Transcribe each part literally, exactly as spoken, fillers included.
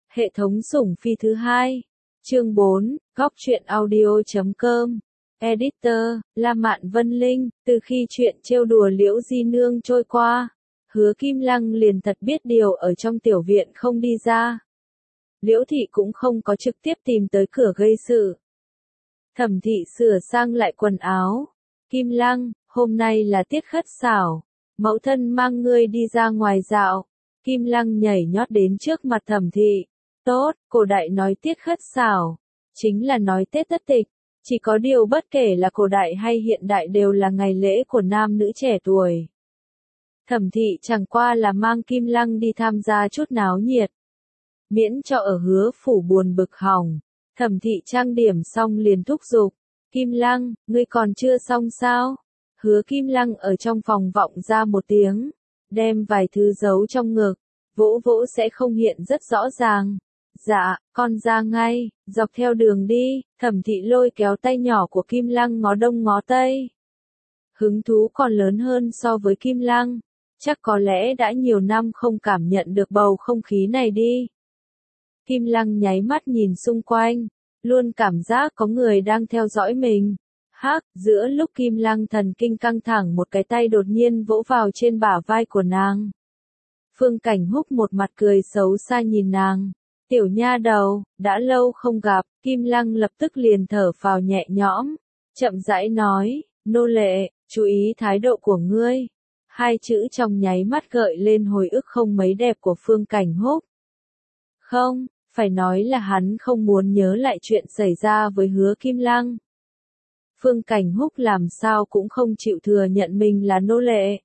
Hệ thống sủng phi thứ hai. Chương bốn, góc truyện audio.com. Editor, La Mạn Vân Linh. Từ khi chuyện trêu đùa Liễu Di Nương trôi qua, Hứa Kim Lăng liền thật biết điều ở trong tiểu viện không đi ra. Liễu Thị cũng không có trực tiếp tìm tới cửa gây sự. Thẩm Thị sửa sang lại quần áo. Kim Lăng, hôm nay là tiết khất xảo. Mẫu thân mang ngươi đi ra ngoài dạo. Kim Lăng nhảy nhót đến trước mặt Thẩm Thị. Tốt, cổ đại nói tiết khất xảo. Chính là nói Tết Tất Tịch. Chỉ có điều bất kể là cổ đại hay hiện đại đều là ngày lễ của nam nữ trẻ tuổi. Thẩm Thị chẳng qua là mang Kim Lăng đi tham gia chút náo nhiệt. Miễn cho ở Hứa phủ buồn bực hỏng. Thẩm Thị trang điểm xong liền thúc giục. Kim Lăng, ngươi còn chưa xong sao? Hứa Kim Lăng ở trong phòng vọng ra một tiếng. Đem vài thứ giấu trong ngực. Vỗ vỗ sẽ không hiện rất rõ ràng. Dạ, con ra ngay, dọc theo đường đi. Thẩm Thị lôi kéo tay nhỏ của Kim Lăng ngó đông ngó tây. Hứng thú còn lớn hơn so với Kim Lăng. Chắc có lẽ đã nhiều năm không cảm nhận được bầu không khí này đi. Kim Lăng nháy mắt nhìn xung quanh, luôn cảm giác có người đang theo dõi mình. Hắc, giữa lúc Kim Lăng thần kinh căng thẳng một cái tay đột nhiên vỗ vào trên bả vai của nàng. Phương Cảnh Húc một mặt cười xấu xa nhìn nàng. Tiểu nha đầu, đã lâu không gặp. Kim Lăng lập tức liền thở phào nhẹ nhõm. Chậm rãi nói, nô lệ, chú ý thái độ của ngươi. Hai chữ trong nháy mắt gợi lên hồi ức không mấy đẹp của Phương Cảnh Húc. Không, phải nói là hắn không muốn nhớ lại chuyện xảy ra với Hứa Kim Lăng. Phương Cảnh Húc làm sao cũng không chịu thừa nhận mình là nô lệ.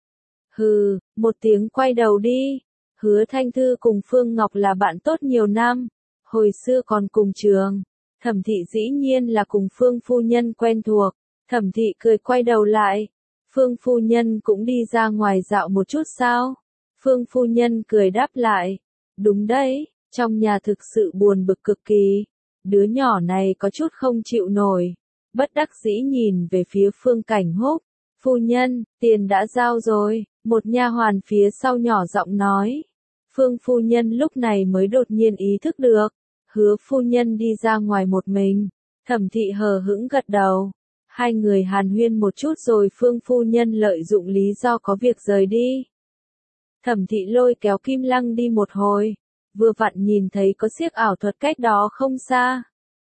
Hừ, một tiếng quay đầu đi. Hứa Thanh Thư cùng Phương Ngọc là bạn tốt nhiều năm. Hồi xưa còn cùng trường. Thẩm Thị dĩ nhiên là cùng Phương phu nhân quen thuộc. Thẩm Thị cười quay đầu lại. Phương phu nhân cũng đi ra ngoài dạo một chút sao? Phương phu nhân cười đáp lại. Đúng đấy, trong nhà thực sự buồn bực cực kỳ. Đứa nhỏ này có chút không chịu nổi. Bất đắc dĩ nhìn về phía Phương Cảnh Húc. Phu nhân, tiền đã giao rồi. Một nha hoàn phía sau nhỏ giọng nói. Phương phu nhân lúc này mới đột nhiên ý thức được. Hứa phu nhân đi ra ngoài một mình. Thẩm Thị hờ hững gật đầu. Hai người hàn huyên một chút rồi Phương phu nhân lợi dụng lý do có việc rời đi. Thẩm Thị lôi kéo Kim Lăng đi một hồi. Vừa vặn nhìn thấy có xiếc ảo thuật cách đó không xa.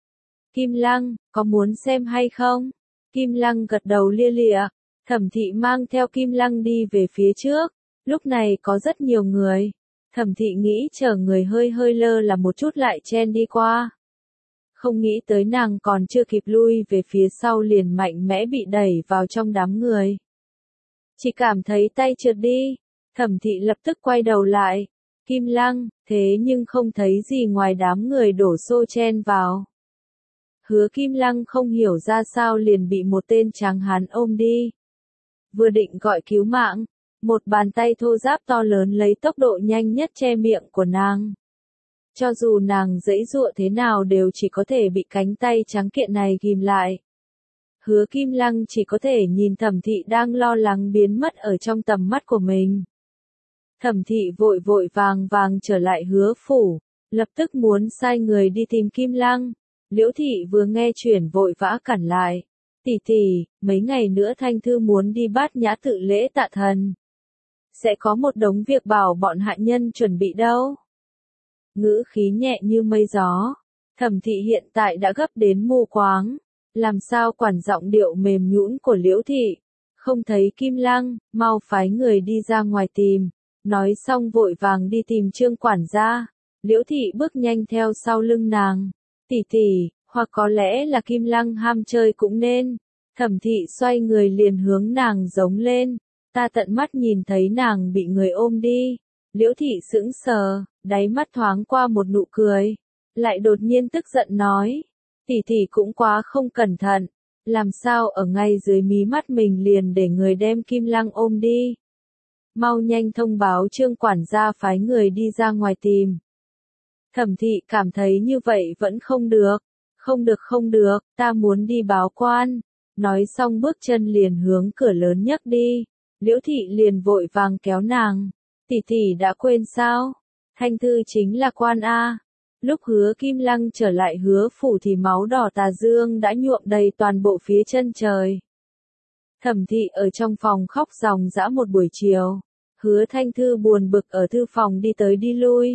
Kim Lăng, có muốn xem hay không? Kim Lăng gật đầu lia lịa. Thẩm Thị mang theo Kim Lăng đi về phía trước. Lúc này có rất nhiều người. Thẩm Thị nghĩ chờ người hơi hơi lơ là một chút lại chen đi qua. Không nghĩ tới nàng còn chưa kịp lui về phía sau liền mạnh mẽ bị đẩy vào trong đám người. Chỉ cảm thấy tay trượt đi. Thẩm Thị lập tức quay đầu lại. Kim Lăng, thế nhưng không thấy gì ngoài đám người đổ xô chen vào. Hứa Kim Lăng không hiểu ra sao liền bị một tên tráng hán ôm đi. Vừa định gọi cứu mạng, một bàn tay thô ráp to lớn lấy tốc độ nhanh nhất che miệng của nàng. Cho dù nàng giãy giụa thế nào đều chỉ có thể bị cánh tay trắng kiện này ghim lại. Hứa Kim Lăng chỉ có thể nhìn Thẩm Thị đang lo lắng biến mất ở trong tầm mắt của mình. Thẩm Thị vội vội vàng vàng trở lại Hứa phủ, lập tức muốn sai người đi tìm Kim Lăng. Liễu Thị vừa nghe chuyển vội vã cản lại. Tỷ tỷ, mấy ngày nữa Thanh Thư muốn đi Bát Nhã tự lễ tạ thần. Sẽ có một đống việc bảo bọn hạ nhân chuẩn bị đâu. Ngữ khí nhẹ như mây gió. Thẩm Thị hiện tại đã gấp đến mù quáng. Làm sao quản giọng điệu mềm nhũn của Liễu Thị. Không thấy Kim Lăng, mau phái người đi ra ngoài tìm. Nói xong vội vàng đi tìm Trương quản gia. Liễu Thị bước nhanh theo sau lưng nàng. Tỷ tỷ, hoặc có lẽ là Kim Lăng ham chơi cũng nên. Thẩm Thị xoay người liền hướng nàng giống lên. Ta tận mắt nhìn thấy nàng bị người ôm đi. Liễu Thị sững sờ, đáy mắt thoáng qua một nụ cười. Lại đột nhiên tức giận nói. Tỷ tỷ cũng quá không cẩn thận. Làm sao ở ngay dưới mí mắt mình liền để người đem Kim Lăng ôm đi. Mau nhanh thông báo Trương quản gia phái người đi ra ngoài tìm. Thẩm Thị cảm thấy như vậy vẫn không được. Không được không được, ta muốn đi báo quan. Nói xong bước chân liền hướng cửa lớn nhấc đi. Liễu Thị liền vội vàng kéo nàng. Tỷ tỷ đã quên sao? Thanh Thư chính là quan A. Lúc Hứa Kim Lăng trở lại Hứa phủ thì máu đỏ tà dương đã nhuộm đầy toàn bộ phía chân trời. Thẩm Thị ở trong phòng khóc ròng rã một buổi chiều. Hứa Thanh Thư buồn bực ở thư phòng đi tới đi lui.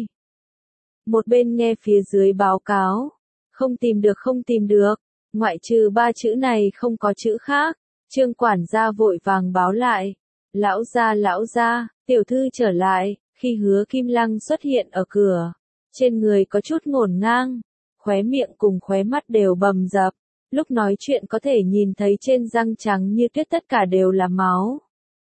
Một bên nghe phía dưới báo cáo. Không tìm được không tìm được. Ngoại trừ ba chữ này không có chữ khác. Trương quản gia vội vàng báo lại. Lão gia lão gia, tiểu thư trở lại. Khi Hứa Kim Lăng xuất hiện ở cửa. Trên người có chút ngổn ngang. Khóe miệng cùng khóe mắt đều bầm dập. Lúc nói chuyện có thể nhìn thấy trên răng trắng như tuyết tất cả đều là máu.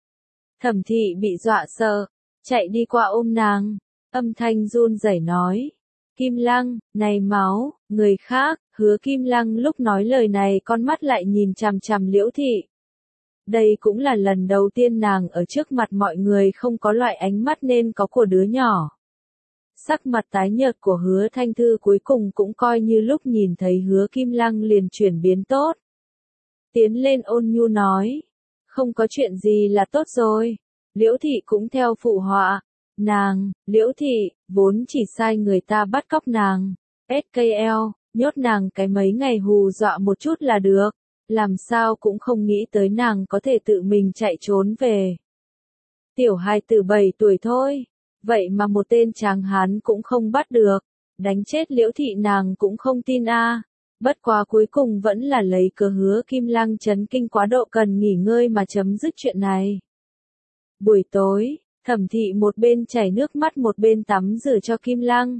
Thẩm Thị bị dọa sợ. Chạy đi qua ôm nàng. Âm thanh run rẩy nói. Kim Lăng, này máu, người khác. Hứa Kim Lăng lúc nói lời này con mắt lại nhìn chằm chằm Liễu Thị. Đây cũng là lần đầu tiên nàng ở trước mặt mọi người không có loại ánh mắt nên có của đứa nhỏ. Sắc mặt tái nhợt của Hứa Thanh Thư cuối cùng cũng coi như lúc nhìn thấy Hứa Kim Lăng liền chuyển biến tốt. Tiến lên ôn nhu nói. Không có chuyện gì là tốt rồi. Liễu Thị cũng theo phụ họa. Nàng, Liễu Thị, vốn chỉ sai người ta bắt cóc nàng. ét ca lờ, nhốt nàng cái mấy ngày hù dọa một chút là được. Làm sao cũng không nghĩ tới nàng có thể tự mình chạy trốn về. Tiểu hài tử bảy tuổi thôi. Vậy mà một tên tráng hán cũng không bắt được. Đánh chết Liễu Thị nàng cũng không tin a. À. Bất quá cuối cùng vẫn là lấy cớ Hứa Kim Lăng chấn kinh quá độ cần nghỉ ngơi mà chấm dứt chuyện này. Buổi tối, Thẩm Thị một bên chảy nước mắt một bên tắm rửa cho Kim Lăng.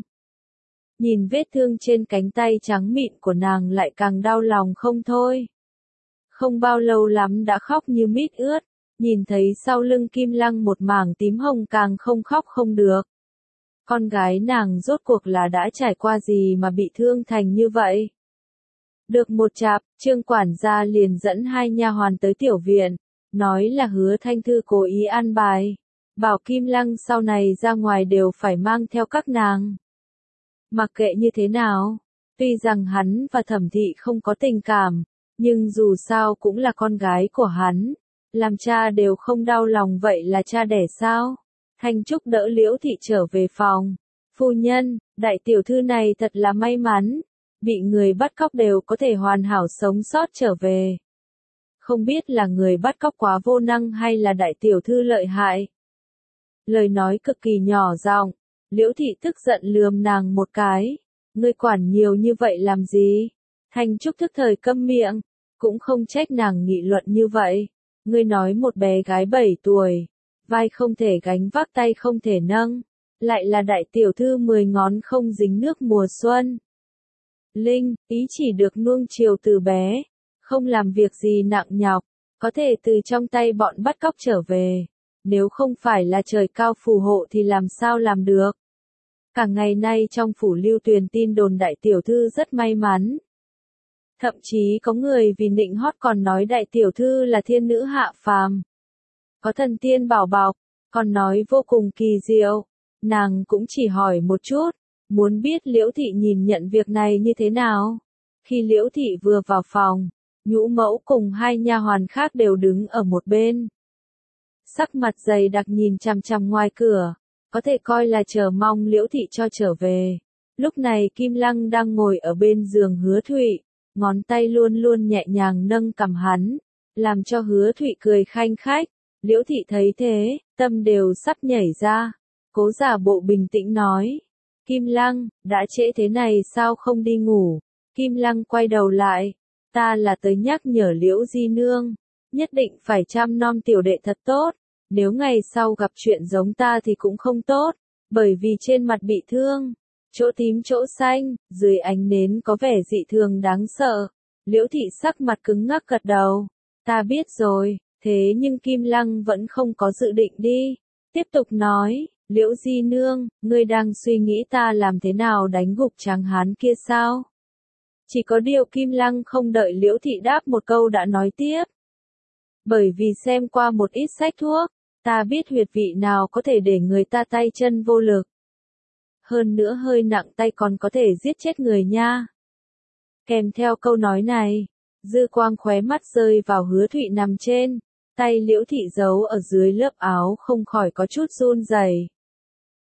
Nhìn vết thương trên cánh tay trắng mịn của nàng lại càng đau lòng không thôi. Không bao lâu lắm đã khóc như mít ướt, nhìn thấy sau lưng Kim Lăng một mảng tím hồng càng không khóc không được. Con gái nàng rốt cuộc là đã trải qua gì mà bị thương thành như vậy? Được một chạp, Trương quản gia liền dẫn hai nha hoàn tới tiểu viện, nói là Hứa Thanh Thư cố ý an bài, bảo Kim Lăng sau này ra ngoài đều phải mang theo các nàng. Mặc kệ như thế nào, tuy rằng hắn và Thẩm Thị không có tình cảm, nhưng dù sao cũng là con gái của hắn, làm cha đều không đau lòng vậy là cha đẻ sao? Thanh Trúc đỡ Liễu Thị trở về phòng. Phu nhân, đại tiểu thư này thật là may mắn, bị người bắt cóc đều có thể hoàn hảo sống sót trở về. Không biết là người bắt cóc quá vô năng hay là đại tiểu thư lợi hại. Lời nói cực kỳ nhỏ giọng, Liễu Thị tức giận lườm nàng một cái. Ngươi quản nhiều như vậy làm gì? Thanh Trúc thức thời câm miệng, cũng không trách nàng nghị luận như vậy. Ngươi nói một bé gái bảy tuổi, vai không thể gánh vác tay không thể nâng, lại là đại tiểu thư mười ngón không dính nước mùa xuân. Linh, ý chỉ được nuông chiều từ bé, không làm việc gì nặng nhọc, có thể từ trong tay bọn bắt cóc trở về. Nếu không phải là trời cao phù hộ thì làm sao làm được. Cả ngày nay trong phủ lưu truyền tin đồn đại tiểu thư rất may mắn. Thậm chí có người vì nịnh hót còn nói đại tiểu thư là thiên nữ hạ phàm. Có thần tiên bảo bọc, còn nói vô cùng kỳ diệu. Nàng cũng chỉ hỏi một chút, muốn biết Liễu Thị nhìn nhận việc này như thế nào. Khi Liễu Thị vừa vào phòng, Nhũ Mẫu cùng hai nha hoàn khác đều đứng ở một bên. Sắc mặt dày đặc nhìn chằm chằm ngoài cửa, có thể coi là chờ mong Liễu Thị cho trở về. Lúc này Kim Lăng đang ngồi ở bên giường Hứa Thụy, ngón tay luôn luôn nhẹ nhàng nâng cằm hắn, làm cho Hứa Thụy cười khanh khách. Liễu Thị thấy thế, tâm đều sắp nhảy ra, cố giả bộ bình tĩnh nói. Kim Lăng, đã trễ thế này sao không đi ngủ? Kim Lăng quay đầu lại, ta là tới nhắc nhở Liễu Di Nương, nhất định phải chăm nom tiểu đệ thật tốt, nếu ngày sau gặp chuyện giống ta thì cũng không tốt, bởi vì trên mặt bị thương, chỗ tím chỗ xanh, dưới ánh nến có vẻ dị thường đáng sợ. Liễu Thị sắc mặt cứng ngắc gật đầu, ta biết rồi, thế nhưng Kim Lăng vẫn không có dự định đi, tiếp tục nói. Liễu Di Nương, ngươi đang suy nghĩ ta làm thế nào đánh gục tráng hán kia sao? Chỉ có điều Kim Lăng không đợi Liễu Thị đáp một câu đã nói tiếp. Bởi vì xem qua một ít sách thuốc, ta biết huyệt vị nào có thể để người ta tay chân vô lực. Hơn nữa hơi nặng tay còn có thể giết chết người nha. Kèm theo câu nói này, dư quang khóe mắt rơi vào Hứa Thụy nằm trên, tay Liễu Thị giấu ở dưới lớp áo không khỏi có chút run rẩy.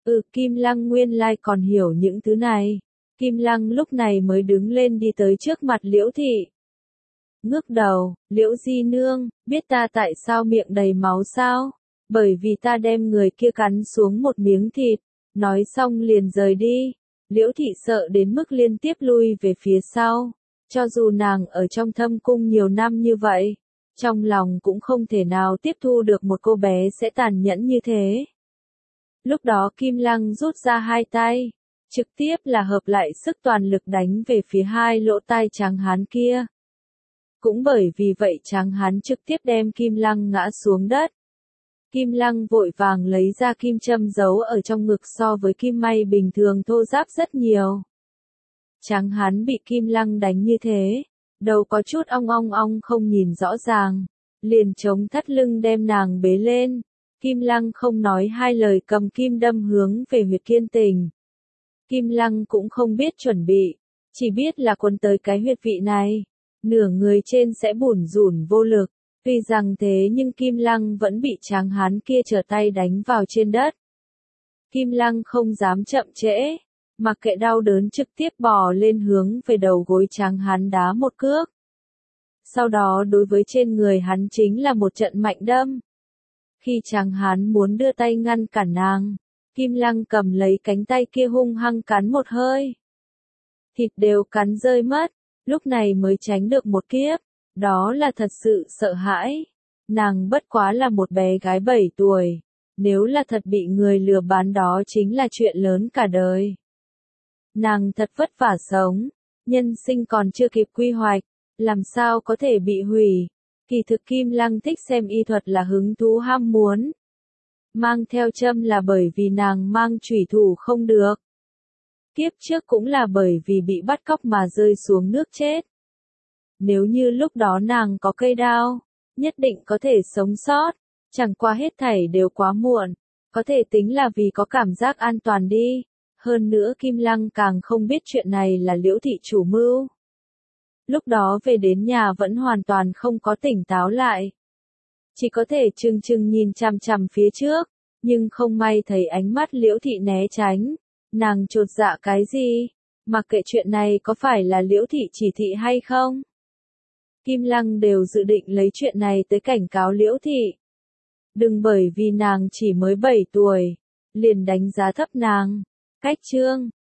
Ừ, Kim Lăng nguyên lai còn hiểu những thứ này. Kim Lăng lúc này mới đứng lên đi tới trước mặt Liễu Thị. Ngước đầu, Liễu Di Nương, biết ta tại sao miệng đầy máu sao? Bởi vì ta đem người kia cắn xuống một miếng thịt, nói xong liền rời đi. Liễu Thị sợ đến mức liên tiếp lui về phía sau. Cho dù nàng ở trong thâm cung nhiều năm như vậy, trong lòng cũng không thể nào tiếp thu được một cô bé sẽ tàn nhẫn như thế. Lúc đó Kim Lăng rút ra hai tay, trực tiếp là hợp lại sức toàn lực đánh về phía hai lỗ tai tráng hán kia. Cũng bởi vì vậy tráng hán trực tiếp đem Kim Lăng ngã xuống đất. Kim Lăng vội vàng lấy ra kim châm giấu ở trong ngực so với kim may bình thường thô ráp rất nhiều. Tráng hán bị Kim Lăng đánh như thế, đầu có chút ong ong ong không nhìn rõ ràng, liền chống thắt lưng đem nàng bế lên. Kim Lăng không nói hai lời cầm kim đâm hướng về huyệt Kiên Tình. Kim Lăng cũng không biết chuẩn bị, chỉ biết là quấn tới cái huyệt vị này, nửa người trên sẽ bủn rủn vô lực. Tuy rằng thế nhưng Kim Lăng vẫn bị tráng hán kia trở tay đánh vào trên đất. Kim Lăng không dám chậm trễ, mặc kệ đau đớn trực tiếp bò lên hướng về đầu gối tráng hán đá một cước. Sau đó đối với trên người hắn chính là một trận mạnh đâm. Khi tráng hán muốn đưa tay ngăn cản nàng, Kim Lăng cầm lấy cánh tay kia hung hăng cắn một hơi. Thịt đều cắn rơi mất, lúc này mới tránh được một kiếp. Đó là thật sự sợ hãi. Nàng bất quá là một bé gái bảy tuổi. Nếu là thật bị người lừa bán đó chính là chuyện lớn cả đời. Nàng thật vất vả sống. Nhân sinh còn chưa kịp quy hoạch. Làm sao có thể bị hủy. Kỳ thực Kim Lăng thích xem y thuật là hứng thú ham muốn. Mang theo châm là bởi vì nàng mang chủy thủ không được. Kiếp trước cũng là bởi vì bị bắt cóc mà rơi xuống nước chết. Nếu như lúc đó nàng có cây đao, nhất định có thể sống sót, chẳng qua hết thảy đều quá muộn, có thể tính là vì có cảm giác an toàn đi. Hơn nữa Kim Lăng càng không biết chuyện này là Liễu Thị chủ mưu. Lúc đó về đến nhà vẫn hoàn toàn không có tỉnh táo lại. Chỉ có thể chừng chừng nhìn chằm chằm phía trước, nhưng không may thấy ánh mắt Liễu Thị né tránh. Nàng chột dạ cái gì? Mặc kệ chuyện này có phải là Liễu Thị chỉ thị hay không? Kim Lăng đều dự định lấy chuyện này tới cảnh cáo Liễu Thị. Đừng bởi vì nàng chỉ mới bảy tuổi, liền đánh giá thấp nàng. Cách chương